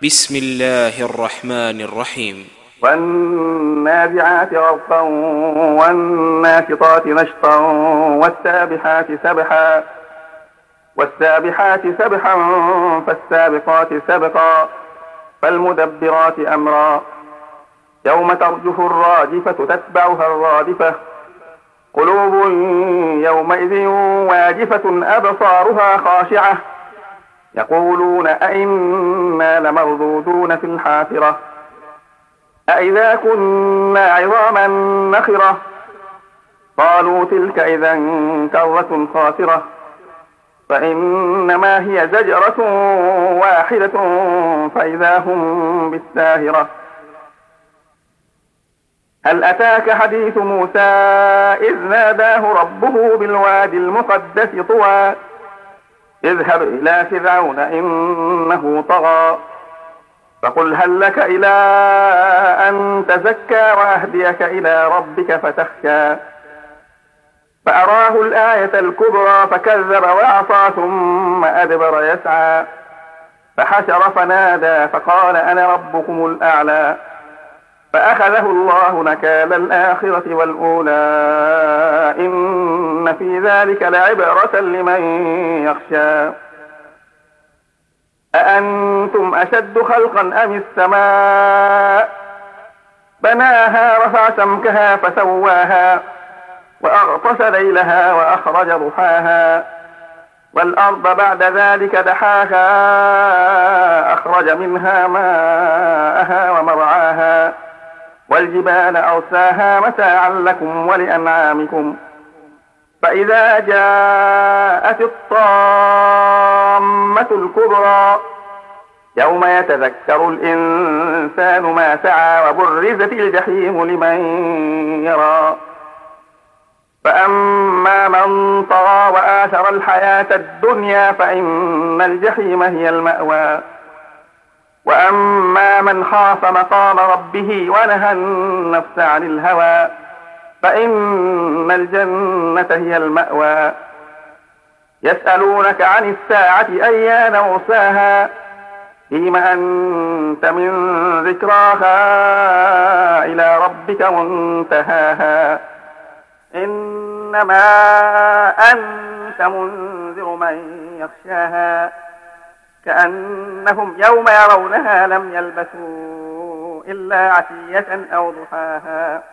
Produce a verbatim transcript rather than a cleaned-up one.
بسم الله الرحمن الرحيم. والنازعات غرقا والناشطات نشطا والسابحات سبحا والسابحات سبحا فالسابقات سبقا فالمدبرات أمرا يوم ترجف الراجفة تتبعها الرادفة قلوب يومئذ واجفة أبصارها خاشعة يقولون أئنا لمردودون في الحافرة أئذا كنا عظاما نخرة قالوا تلك إذا كرة خاسرة فإنما هي زجرة واحدة فإذا هم بالساهرة هل أتاك حديث موسى إذ ناداه ربه بالوادي المقدس طوى اذهب إلى فرعون إنه طغى فقل هل لك إلى أن تزكى وأهديك إلى ربك فتخشى فأراه الآية الكبرى فكذب وعصى ثم أدبر يسعى فحشر فنادى فقال أنا ربكم الأعلى فأخذه الله نكال الآخرة والأولى إن في ذلك لعبرة لمن يخشى أأنتم أشد خلقا أم السماء بناها رفع سمكها فسواها وأغطش ليلها وأخرج ضحاها والأرض بعد ذلك دحاها أخرج منها ماءها ومرعاها والجبال أرساها متاعا لكم ولأنعامكم فإذا جاءت الطامة الكبرى يوم يتذكر الإنسان ما سعى وبرزت الجحيم لمن يرى فأما من طغى وآثر الحياة الدنيا فإن الجحيم هي المأوى وأما من خاف مقام ربه ونهى النفس عن الهوى فإن الجنة هي المأوى يسألونك عن الساعة أيان مرساها فيم أنت من ذكراها إلى ربك منتهاها إنما أنت منذر من يخشاها كأنهم يوم يرونها لم يلبثوا إلا عشية أو ضحاها